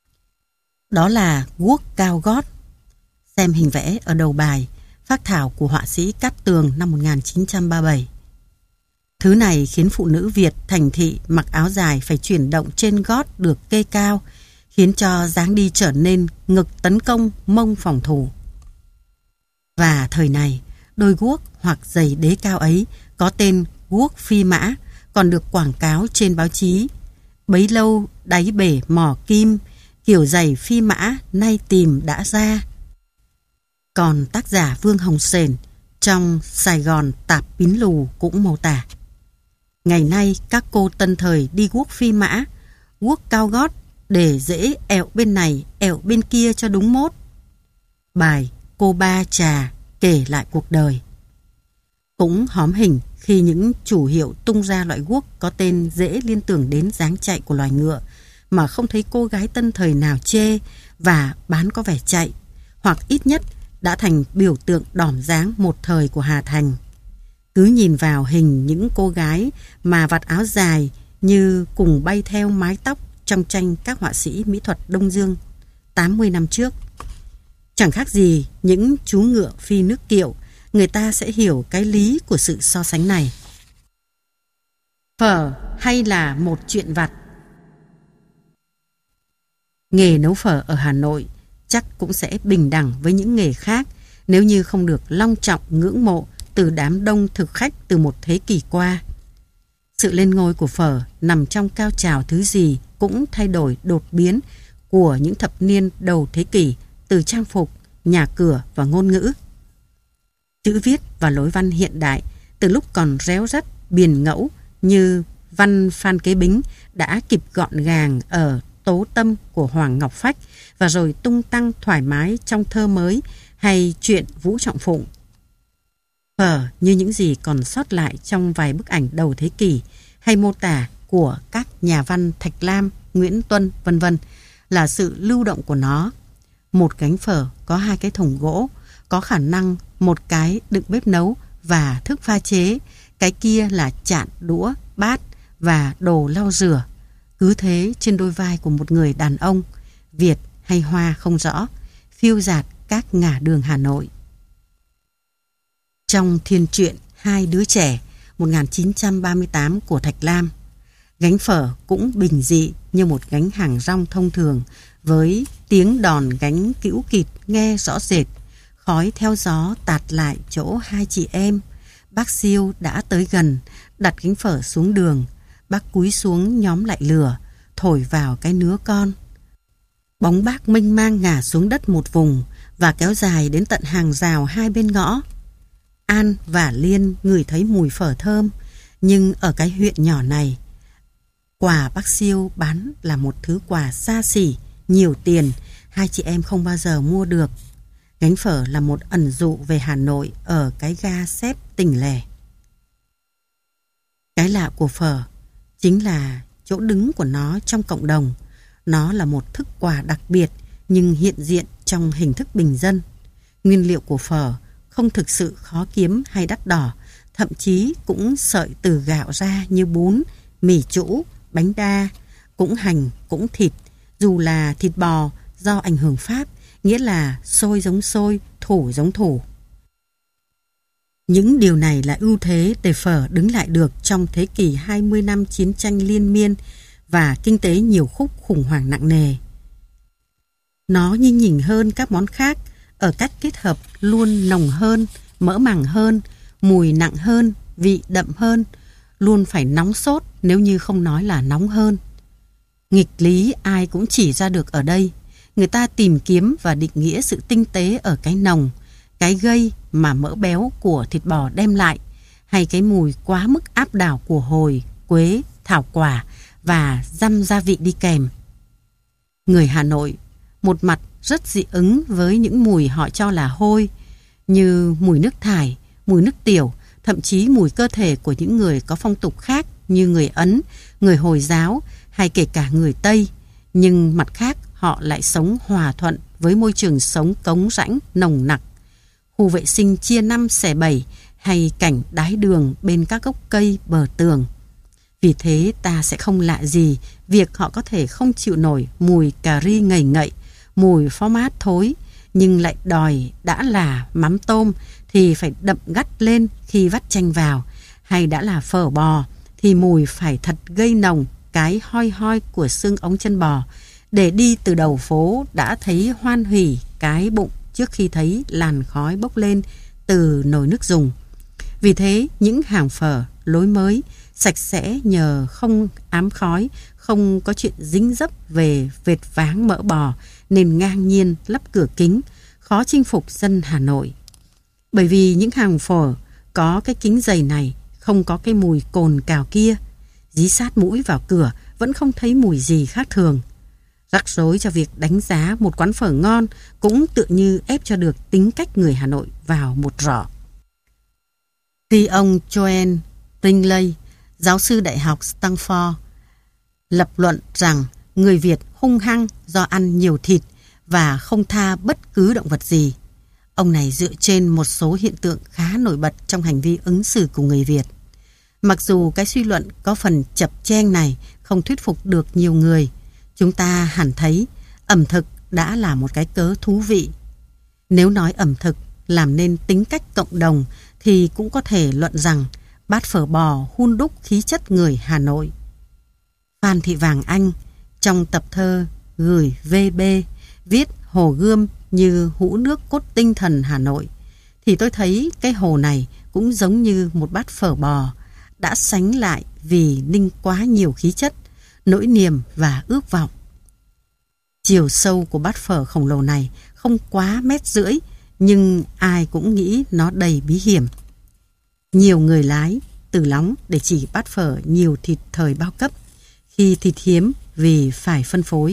Đó là guốc cao gót. Xem hình vẽ ở đầu bài, phác thảo của họa sĩ Cát Tường năm một nghìn chín trăm ba mươi bảy. Thứ này khiến phụ nữ Việt thành thị mặc áo dài phải chuyển động trên gót được kê cao, khiến cho dáng đi trở nên ngực tấn công, mông phòng thủ. Và thời này, đôi guốc hoặc giày đế cao ấy có tên guốc phi mã, còn được quảng cáo trên báo chí. Bấy lâu đáy bể mỏ kim, kiểu giày phi mã nay tìm đã ra. Còn tác giả Vương Hồng Sền trong Sài Gòn Tạp Pín Lù cũng mô tả: ngày nay các cô tân thời đi guốc phi mã, guốc cao gót để dễ ẹo bên này ẹo bên kia cho đúng mốt. Bài Cô Ba Trà kể lại cuộc đời. Cũng hóm hình khi những chủ hiệu tung ra loại guốc có tên dễ liên tưởng đến dáng chạy của loài ngựa, mà không thấy cô gái tân thời nào chê và bán có vẻ chạy, hoặc ít nhất đã thành biểu tượng đỏm dáng một thời của Hà Thành. Cứ nhìn vào hình những cô gái mà vạt áo dài như cùng bay theo mái tóc trong tranh các họa sĩ mỹ thuật Đông Dương tám mươi năm trước, chẳng khác gì những chú ngựa phi nước kiệu, người ta sẽ hiểu cái lý của sự so sánh này. Phở hay là một chuyện vặt? Nghề nấu phở ở Hà Nội chắc cũng sẽ bình đẳng với những nghề khác nếu như không được long trọng ngưỡng mộ từ đám đông thực khách từ một thế kỷ qua. Sự lên ngôi của phở nằm trong cao trào thứ gì cũng thay đổi đột biến của những thập niên đầu thế kỷ, từ trang phục, nhà cửa và ngôn ngữ. Chữ viết và lối văn hiện đại từ lúc còn réo rắt biền ngẫu như văn Phan Kế Bính đã kịp gọn gàng ở Tố Tâm của Hoàng Ngọc Phách và rồi tung tăng thoải mái trong Thơ Mới hay chuyện Vũ Trọng Phụng. Phở như những gì còn sót lại trong vài bức ảnh đầu thế kỷ hay mô tả của các nhà văn Thạch Lam, Nguyễn Tuân, vân vân là sự lưu động của nó. Một gánh phở có hai cái thùng gỗ, có khả năng một cái đựng bếp nấu và thức pha chế, cái kia là chạn, đũa, bát và đồ lau rửa. Cứ thế trên đôi vai của một người đàn ông, Việt hay Hoa không rõ, phiêu dạt các ngả đường Hà Nội. Trong thiên truyện Hai đứa trẻ một nghìn chín trăm ba mươi tám của Thạch Lam, gánh phở cũng bình dị như một gánh hàng rong thông thường, với tiếng đòn gánh cữu kịt nghe rõ rệt. Khói theo gió tạt lại chỗ hai chị em. Bác Siêu đã tới gần, đặt gánh phở xuống đường. Bác cúi xuống nhóm lại lửa, thổi vào cái nứa con. Bóng bác mênh mang ngả xuống đất một vùng và kéo dài đến tận hàng rào hai bên ngõ. An và Liên ngửi thấy mùi phở thơm, nhưng ở cái huyện nhỏ này, quà bác Siêu bán là một thứ quà xa xỉ, nhiều tiền, hai chị em không bao giờ mua được. Gánh phở là một ẩn dụ về Hà Nội ở cái ga xếp tỉnh lẻ. Cái lạ của phở chính là chỗ đứng của nó trong cộng đồng. Nó là một thức quà đặc biệt nhưng hiện diện trong hình thức bình dân. Nguyên liệu của phở không thực sự khó kiếm hay đắt đỏ, thậm chí cũng sợi từ gạo ra như bún, mì trũ, bánh đa, cũng hành, cũng thịt, dù là thịt bò do ảnh hưởng Pháp, nghĩa là xôi giống xôi, thủ giống thủ. Những điều này là ưu thế để phở đứng lại được trong thế kỷ hai mươi năm chiến tranh liên miên và kinh tế nhiều khúc khủng hoảng nặng nề. Nó nhinh nhỉnh hơn các món khác ở cách kết hợp luôn nồng hơn, mỡ màng hơn, mùi nặng hơn, vị đậm hơn, luôn phải nóng sốt nếu như không nói là nóng hơn. Nghịch lý ai cũng chỉ ra được ở đây. Người ta tìm kiếm và định nghĩa sự tinh tế ở cái nồng, cái gây mà mỡ béo của thịt bò đem lại, hay cái mùi quá mức áp đảo của hồi, quế, thảo quả và dăm gia vị đi kèm. Người Hà Nội một mặt rất dị ứng với những mùi họ cho là hôi, như mùi nước thải, mùi nước tiểu, thậm chí mùi cơ thể của những người có phong tục khác như người Ấn, người Hồi giáo hay kể cả người Tây. Nhưng mặt khác họ lại sống hòa thuận với môi trường sống cống rãnh nồng nặc, khu vệ sinh chia năm xẻ bảy hay cảnh đái đường bên các gốc cây bờ tường. Vì thế ta sẽ không lạ gì việc họ có thể không chịu nổi mùi cà ri ngầy ngậy, mùi phó mát thối, nhưng lại đòi đã là mắm tôm thì phải đậm gắt lên khi vắt chanh vào, hay đã là phở bò thì mùi phải thật gây nồng cái hoi hoi của xương ống chân bò, để đi từ đầu phố đã thấy hoan hỉ cái bụng trước khi thấy làn khói bốc lên từ nồi nước dùng. Vì thế những hàng phở lối mới, sạch sẽ nhờ không ám khói, không có chuyện dính dấp về vệt váng mỡ bò nên ngang nhiên lắp cửa kính, khó chinh phục dân Hà Nội. Bởi vì những hàng phở có cái kính dày này không có cái mùi cồn cào kia, dí sát mũi vào cửa vẫn không thấy mùi gì khác thường. Rắc rối cho việc đánh giá một quán phở ngon cũng tự như ép cho được tính cách người Hà Nội vào một rọ. Khi ông Joel Brinkley, giáo sư đại học Stanford, lập luận rằng người Việt hung hăng do ăn nhiều thịt và không tha bất cứ động vật gì. Ông này dựa trên một số hiện tượng khá nổi bật trong hành vi ứng xử của người Việt. Mặc dù cái suy luận có phần chập chênh này không thuyết phục được nhiều người, chúng ta hẳn thấy ẩm thực đã là một cái cớ thú vị. Nếu nói ẩm thực làm nên tính cách cộng đồng thì cũng có thể luận rằng bát phở bò hun đúc khí chất người Hà Nội. Phan Thị Vàng Anh trong tập thơ Gửi vê bê viết hồ Gươm như hũ nước cốt tinh thần Hà Nội, thì tôi thấy cái hồ này cũng giống như một bát phở bò đã sánh lại vì ninh quá nhiều khí chất, nỗi niềm và ước vọng. Chiều sâu của bát phở khổng lồ này không quá mét rưỡi, nhưng ai cũng nghĩ nó đầy bí hiểm. Nhiều người lái từ lóng để chỉ bát phở nhiều thịt thời bao cấp, khi thịt hiếm vì phải phân phối.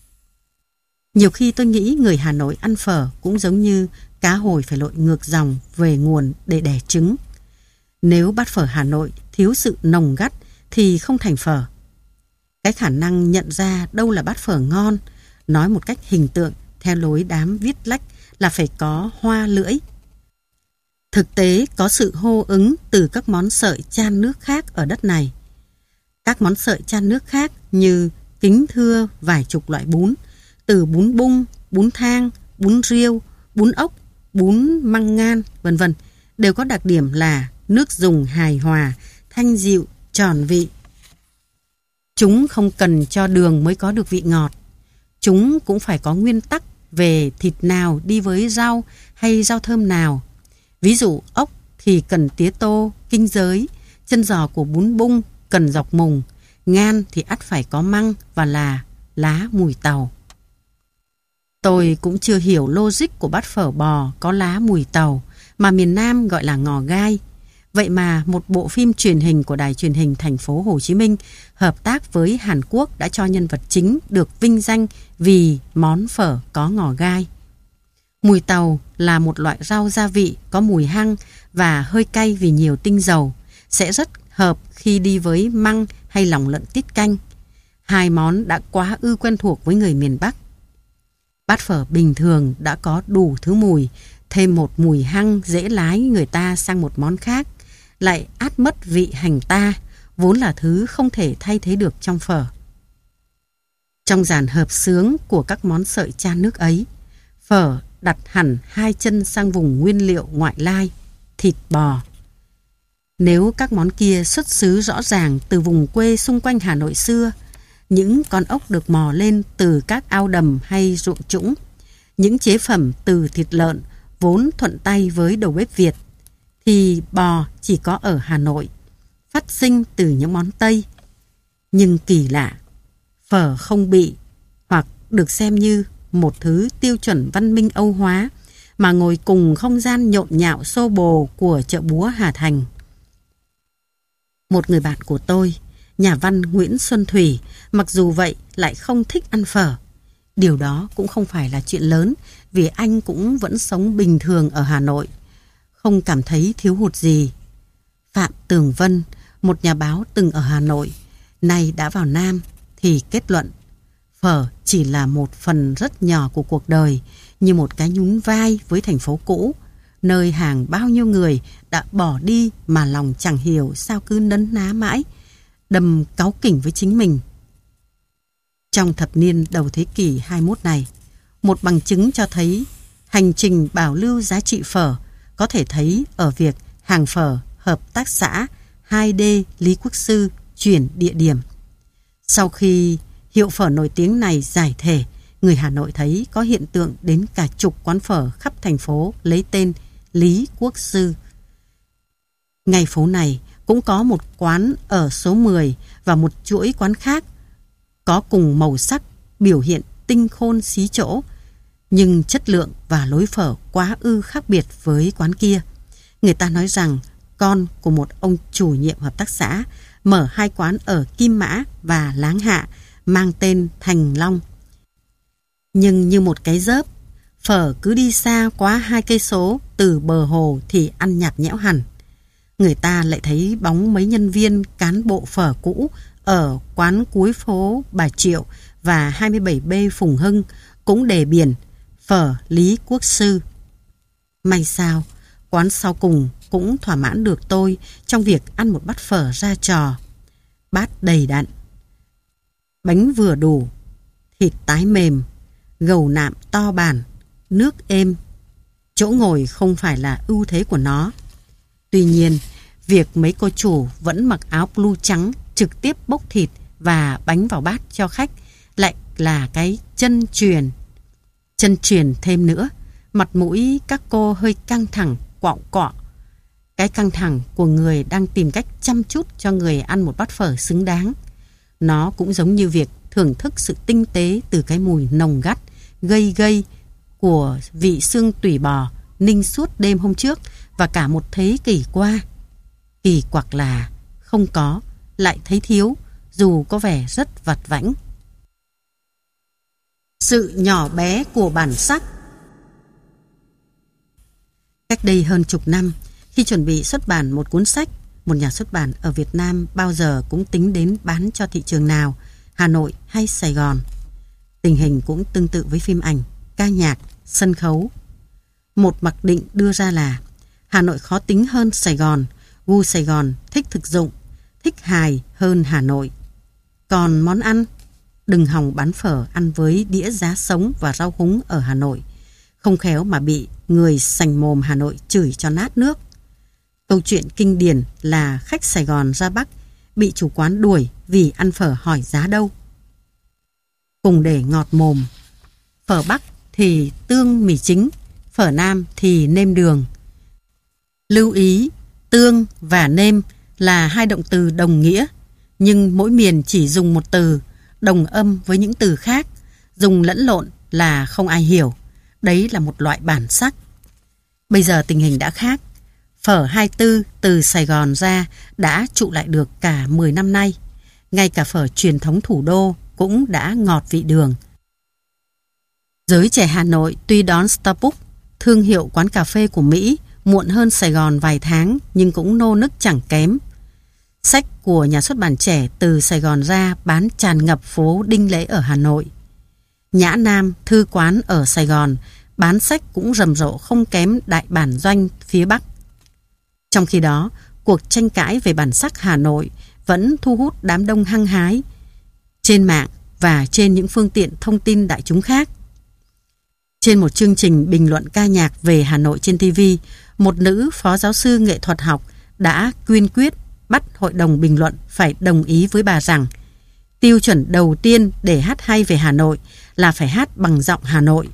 Nhiều khi tôi nghĩ người Hà Nội ăn phở cũng giống như cá hồi phải lội ngược dòng về nguồn để đẻ trứng. Nếu bát phở Hà Nội thiếu sự nồng gắt thì không thành phở. Cái khả năng nhận ra đâu là bát phở ngon, nói một cách hình tượng theo lối đám viết lách, là phải có hoa lưỡi. Thực tế có sự hô ứng từ các món sợi chan nước khác ở đất này. Các món sợi chan nước khác như kính thưa vài chục loại bún, từ bún bung, bún thang, bún riêu, bún ốc, bún măng ngan, vân vân, đều có đặc điểm là nước dùng hài hòa, thanh dịu, tròn vị. Chúng không cần cho đường mới có được vị ngọt. Chúng cũng phải có nguyên tắc về thịt nào đi với rau hay rau thơm nào. Ví dụ ốc thì cần tía tô, kinh giới, chân giò của bún bung cần dọc mùng, ngan thì ắt phải có măng và là lá mùi tàu. Tôi cũng chưa hiểu logic của bát phở bò có lá mùi tàu mà miền Nam gọi là ngò gai. Vậy mà một bộ phim truyền hình của đài truyền hình thành phố Hồ Chí Minh hợp tác với Hàn Quốc đã cho nhân vật chính được vinh danh vì món phở có ngò gai. Mùi tàu là một loại rau gia vị có mùi hăng và hơi cay vì nhiều tinh dầu, sẽ rất hợp khi đi với măng hay lòng lợn tiết canh. Hai món đã quá ư quen thuộc với người miền Bắc. Bát phở bình thường đã có đủ thứ mùi, thêm một mùi hăng dễ lái người ta sang một món khác, lại át mất vị hành ta, vốn là thứ không thể thay thế được trong phở. Trong dàn hợp xướng của các món sợi chan nước ấy, phở đặt hẳn hai chân sang vùng nguyên liệu ngoại lai, thịt bò. Nếu các món kia xuất xứ rõ ràng từ vùng quê xung quanh Hà Nội xưa, những con ốc được mò lên từ các ao đầm hay ruộng trũng, những chế phẩm từ thịt lợn vốn thuận tay với đầu bếp Việt, thì bò chỉ có ở Hà Nội, phát sinh từ những món Tây. Nhưng kỳ lạ, phở không bị hoặc được xem như một thứ tiêu chuẩn văn minh Âu hóa mà ngồi cùng không gian nhộn nhạo xô bồ của chợ búa Hà Thành. Một người bạn của tôi, nhà văn Nguyễn Xuân Thủy, mặc dù vậy lại không thích ăn phở. Điều đó cũng không phải là chuyện lớn, vì anh cũng vẫn sống bình thường ở Hà Nội, không cảm thấy thiếu hụt gì. Phạm Tường Vân, một nhà báo từng ở Hà Nội, nay đã vào Nam, thì kết luận phở chỉ là một phần rất nhỏ của cuộc đời, như một cái nhún vai với thành phố cũ, nơi hàng bao nhiêu người đã bỏ đi mà lòng chẳng hiểu sao cứ nấn ná mãi, đâm cáu kỉnh với chính mình. Trong thập niên đầu thế kỷ hai mươi mốt này, một bằng chứng cho thấy hành trình bảo lưu giá trị phở có thể thấy ở việc hàng phở hợp tác xã hai D Lý Quốc Sư chuyển địa điểm. Sau khi hiệu phở nổi tiếng này giải thể, người Hà Nội thấy có hiện tượng đến cả chục quán phở khắp thành phố lấy tên Lý Quốc Sư. Ngay phố này cũng có một quán ở số mười và một chuỗi quán khác có cùng màu sắc, biểu hiện tinh khôn xí chỗ, nhưng chất lượng và lối phở quá ư khác biệt với quán kia. Người ta nói rằng con của một ông chủ nhiệm hợp tác xã mở hai quán ở Kim Mã và Láng Hạ mang tên Thành Long. Nhưng như một cái dớp, phở cứ đi xa quá hai cây số từ bờ hồ thì ăn nhạt nhẽo hẳn. Người ta lại thấy bóng mấy nhân viên cán bộ phở cũ ở quán cuối phố Bà Triệu và hai mươi bảy B Phùng Hưng cũng đề biển phở Lý Quốc Sư. May sao, quán sau cùng cũng thỏa mãn được tôi trong việc ăn một bát phở ra trò. Bát đầy đặn, bánh vừa đủ, thịt tái mềm, gầu nạm to bản, nước êm. Chỗ ngồi không phải là ưu thế của nó. Tuy nhiên, việc mấy cô chủ vẫn mặc áo blue trắng trực tiếp bốc thịt và bánh vào bát cho khách lại là cái chân truyền. Chân truyền thêm nữa, mặt mũi các cô hơi căng thẳng, quọng quọ. Cái căng thẳng của người đang tìm cách chăm chút cho người ăn một bát phở xứng đáng. Nó cũng giống như việc thưởng thức sự tinh tế từ cái mùi nồng gắt, gây gây của vị xương tủy bò ninh suốt đêm hôm trước và cả một thế kỷ qua. Kỳ quặc là không có, lại thấy thiếu, dù có vẻ rất vặt vãnh. Sự nhỏ bé của bản sắc. Cách đây hơn chục năm, khi chuẩn bị xuất bản một cuốn sách, một nhà xuất bản ở Việt Nam bao giờ cũng tính đến bán cho thị trường nào, Hà Nội hay Sài Gòn. Tình hình cũng tương tự với phim ảnh, ca nhạc, sân khấu. Một mặc định đưa ra là Hà Nội khó tính hơn Sài Gòn, gu Sài Gòn thích thực dụng, thích hài hơn Hà Nội. Còn món ăn, đừng hòng bán phở ăn với đĩa giá sống và rau húng ở Hà Nội, không khéo mà bị người sành mồm Hà Nội chửi cho nát nước. Câu chuyện kinh điển là khách Sài Gòn ra Bắc bị chủ quán đuổi vì ăn phở hỏi giá đâu. Cùng để ngọt mồm, phở Bắc thì tương mì chính, phở Nam thì nêm đường. Lưu ý, tương và nêm là hai động từ đồng nghĩa, nhưng mỗi miền chỉ dùng một từ, đồng âm với những từ khác, dùng lẫn lộn là không ai hiểu. Đấy là một loại bản sắc. Bây giờ tình hình đã khác. Phở hai mươi tư từ Sài Gòn ra đã trụ lại được cả mười năm nay. Ngay cả phở truyền thống thủ đô cũng đã ngọt vị đường. Giới trẻ Hà Nội tuy đón Starbucks, thương hiệu quán cà phê của Mỹ, muộn hơn Sài Gòn vài tháng nhưng cũng nô nức chẳng kém. Sách của nhà xuất bản trẻ từ Sài Gòn ra bán tràn ngập phố Đinh Lễ ở Hà Nội. Nhã Nam, thư quán ở Sài Gòn bán sách cũng rầm rộ không kém đại bản doanh phía Bắc. Trong khi đó, cuộc tranh cãi về bản sắc Hà Nội vẫn thu hút đám đông hăng hái trên mạng và trên những phương tiện thông tin đại chúng khác. Trên một chương trình bình luận ca nhạc về Hà Nội trên ti vi, một nữ phó giáo sư nghệ thuật học đã quyên quyết bắt hội đồng bình luận phải đồng ý với bà rằng tiêu chuẩn đầu tiên để hát hay về Hà Nội là phải hát bằng giọng Hà Nội.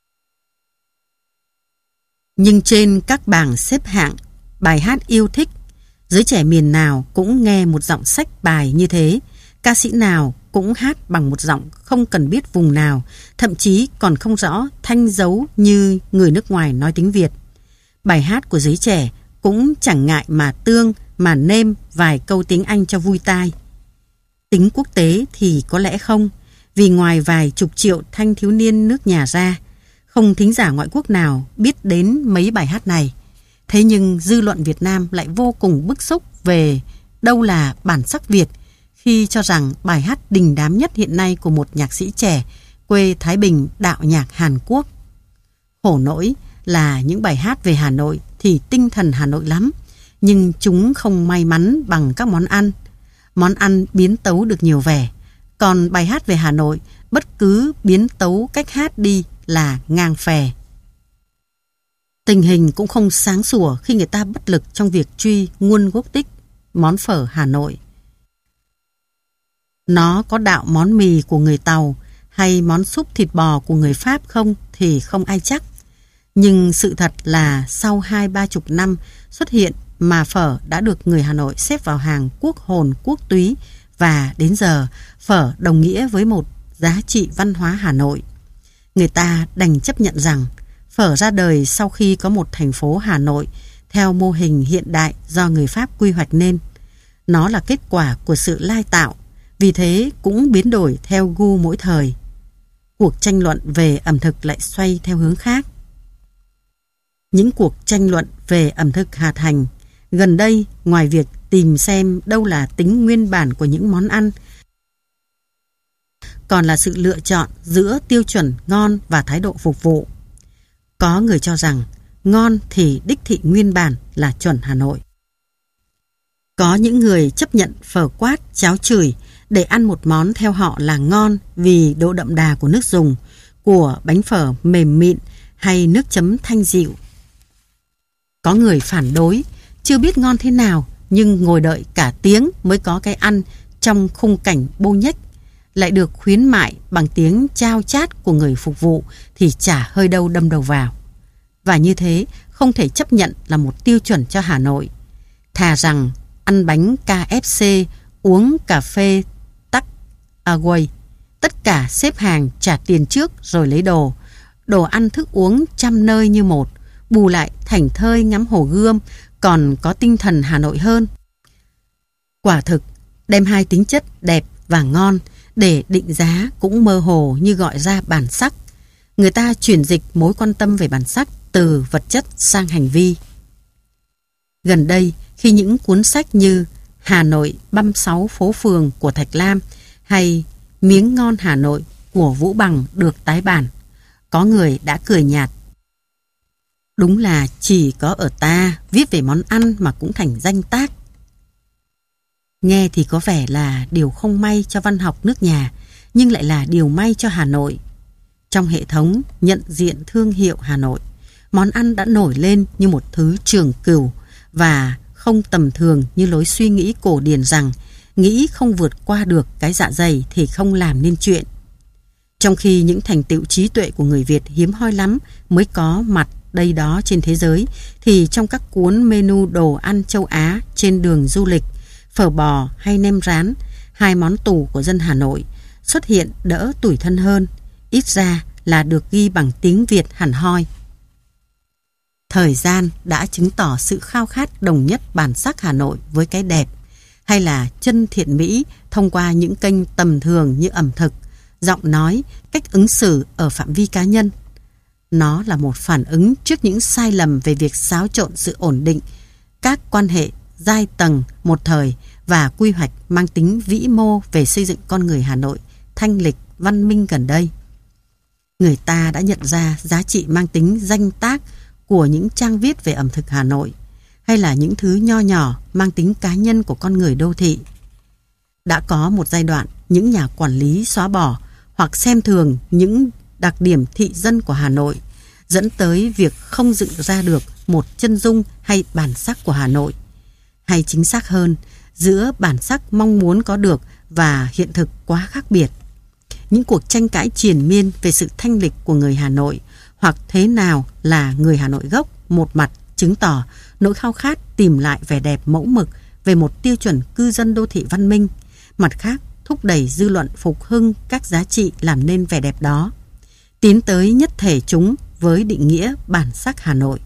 Nhưng trên các bảng xếp hạng bài hát yêu thích, giới trẻ miền nào cũng nghe một giọng sách bài như thế, ca sĩ nào cũng hát bằng một giọng không cần biết vùng nào, thậm chí còn không rõ thanh dấu như người nước ngoài nói tiếng Việt. Bài hát của giới trẻ cũng chẳng ngại mà tương, mà nêm vài câu tiếng Anh cho vui tai. Tính quốc tế thì có lẽ không, vì ngoài vài chục triệu thanh thiếu niên nước nhà ra, không thính giả ngoại quốc nào biết đến mấy bài hát này. Thế nhưng dư luận Việt Nam lại vô cùng bức xúc về đâu là bản sắc Việt khi cho rằng bài hát đình đám nhất hiện nay của một nhạc sĩ trẻ quê Thái Bình đạo nhạc Hàn Quốc. Khổ nỗi là những bài hát về Hà Nội thì tinh thần Hà Nội lắm, nhưng chúng không may mắn bằng các món ăn. Món ăn biến tấu được nhiều vẻ, còn bài hát về Hà Nội bất cứ biến tấu cách hát đi là ngang phè. Tình hình cũng không sáng sủa khi người ta bất lực trong việc truy nguồn gốc tích món phở Hà Nội. Nó có đạo món mì của người Tàu hay món súp thịt bò của người Pháp không thì không ai chắc. Nhưng sự thật là sau hai ba chục năm xuất hiện mà phở đã được người Hà Nội xếp vào hàng quốc hồn quốc túy, và đến giờ phở đồng nghĩa với một giá trị văn hóa Hà Nội. Người ta đành chấp nhận rằng phở ra đời sau khi có một thành phố Hà Nội theo mô hình hiện đại do người Pháp quy hoạch nên. Nó là kết quả của sự lai tạo, vì thế cũng biến đổi theo gu mỗi thời. Cuộc tranh luận về ẩm thực lại xoay theo hướng khác. Những cuộc tranh luận về ẩm thực Hà Thành gần đây, ngoài việc tìm xem đâu là tính nguyên bản của những món ăn, còn là sự lựa chọn giữa tiêu chuẩn ngon và thái độ phục vụ. Có người cho rằng ngon thì đích thị nguyên bản là chuẩn Hà Nội. Có những người chấp nhận phở quát, cháo chửi để ăn một món theo họ là ngon vì độ đậm đà của nước dùng, của bánh phở mềm mịn hay nước chấm thanh dịu. Có người phản đối, chưa biết ngon thế nào nhưng ngồi đợi cả tiếng mới có cái ăn trong khung cảnh bô nhếch, lại được khuyến mại bằng tiếng chao chát của người phục vụ thì chả hơi đâu đâm đầu vào. Và như thế không thể chấp nhận là một tiêu chuẩn cho Hà Nội. Thà rằng ăn bánh ca ép xê, uống cà phê tắc away, tất cả xếp hàng trả tiền trước rồi lấy đồ, đồ ăn thức uống trăm nơi như một, bù lại thảnh thơi ngắm hồ Gươm còn có tinh thần Hà Nội hơn. Quả thực, đem hai tính chất đẹp và ngon để định giá cũng mơ hồ như gọi ra bản sắc. Người ta chuyển dịch mối quan tâm về bản sắc từ vật chất sang hành vi. Gần đây, khi những cuốn sách như Hà Nội băm sáu phố phường của Thạch Lam hay Miếng ngon Hà Nội của Vũ Bằng được tái bản, có người đã cười nhạt. Đúng là chỉ có ở ta viết về món ăn mà cũng thành danh tác. Nghe thì có vẻ là điều không may cho văn học nước nhà, nhưng lại là điều may cho Hà Nội. Trong hệ thống nhận diện thương hiệu Hà Nội, món ăn đã nổi lên như một thứ trường cửu và không tầm thường như lối suy nghĩ cổ điển rằng nghĩ không vượt qua được cái dạ dày thì không làm nên chuyện. Trong khi những thành tựu trí tuệ của người Việt hiếm hoi lắm mới có mặt đây đó trên thế giới, thì trong các cuốn menu đồ ăn châu Á trên đường du lịch, phở bò hay nem rán, hai món tủ của dân Hà Nội, xuất hiện đỡ tủi thân hơn, ít ra là được ghi bằng tiếng Việt hẳn hoi. Thời gian đã chứng tỏ sự khao khát đồng nhất bản sắc Hà Nội với cái đẹp, hay là chân thiện mỹ thông qua những kênh tầm thường như ẩm thực, giọng nói, cách ứng xử ở phạm vi cá nhân. Nó là một phản ứng trước những sai lầm về việc xáo trộn sự ổn định, các quan hệ giai tầng một thời và quy hoạch mang tính vĩ mô về xây dựng con người Hà Nội thanh lịch, văn minh gần đây. Người ta đã nhận ra giá trị mang tính danh tác của những trang viết về ẩm thực Hà Nội, hay là những thứ nho nhỏ mang tính cá nhân của con người đô thị. Đã có một giai đoạn những nhà quản lý xóa bỏ hoặc xem thường những đặc điểm thị dân của Hà Nội, dẫn tới việc không dựng ra được một chân dung hay bản sắc của Hà Nội. Hay chính xác hơn, giữa bản sắc mong muốn có được và hiện thực quá khác biệt. Những cuộc tranh cãi triền miên về sự thanh lịch của người Hà Nội, hoặc thế nào là người Hà Nội gốc, một mặt chứng tỏ nỗi khao khát tìm lại vẻ đẹp mẫu mực về một tiêu chuẩn cư dân đô thị văn minh, mặt khác thúc đẩy dư luận phục hưng các giá trị làm nên vẻ đẹp đó, tiến tới nhất thể chúng với định nghĩa bản sắc Hà Nội.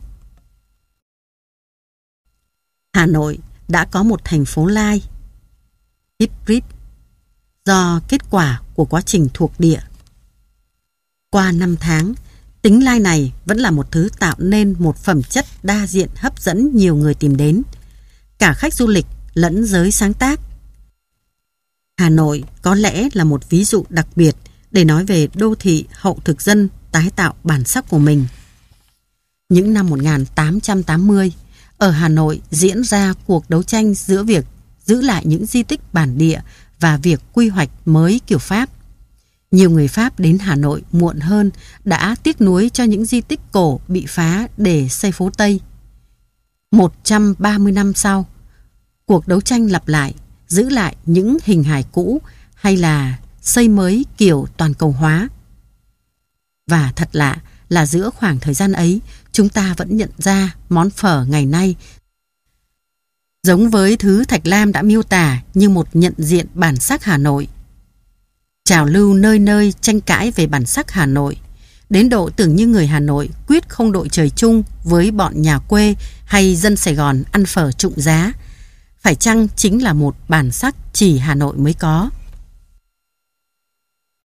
Hà Nội đã có một thành phố lai, hybrid, do kết quả của quá trình thuộc địa. Qua năm tháng, tính lai này vẫn là một thứ tạo nên một phẩm chất đa diện hấp dẫn nhiều người tìm đến, cả khách du lịch lẫn giới sáng tác. Hà Nội có lẽ là một ví dụ đặc biệt để nói về đô thị hậu thực dân tái tạo bản sắc của mình. Những năm một nghìn tám trăm tám mươi, ở Hà Nội diễn ra cuộc đấu tranh giữa việc giữ lại những di tích bản địa và việc quy hoạch mới kiểu Pháp. Nhiều người Pháp đến Hà Nội muộn hơn đã tiếc nuối cho những di tích cổ bị phá để xây phố Tây. một trăm ba mươi năm sau, Cuộc đấu tranh lặp lại, giữ lại những hình hài cũ hay là xây mới kiểu toàn cầu hóa. Và thật lạ là giữa khoảng thời gian ấy, chúng ta vẫn nhận ra món phở ngày nay giống với thứ Thạch Lam đã miêu tả như một nhận diện bản sắc Hà Nội. Trào lưu nơi nơi tranh cãi về bản sắc Hà Nội, đến độ tưởng như người Hà Nội quyết không đội trời chung với bọn nhà quê hay dân Sài Gòn ăn phở trụng giá. Phải chăng chính là một bản sắc chỉ Hà Nội mới có?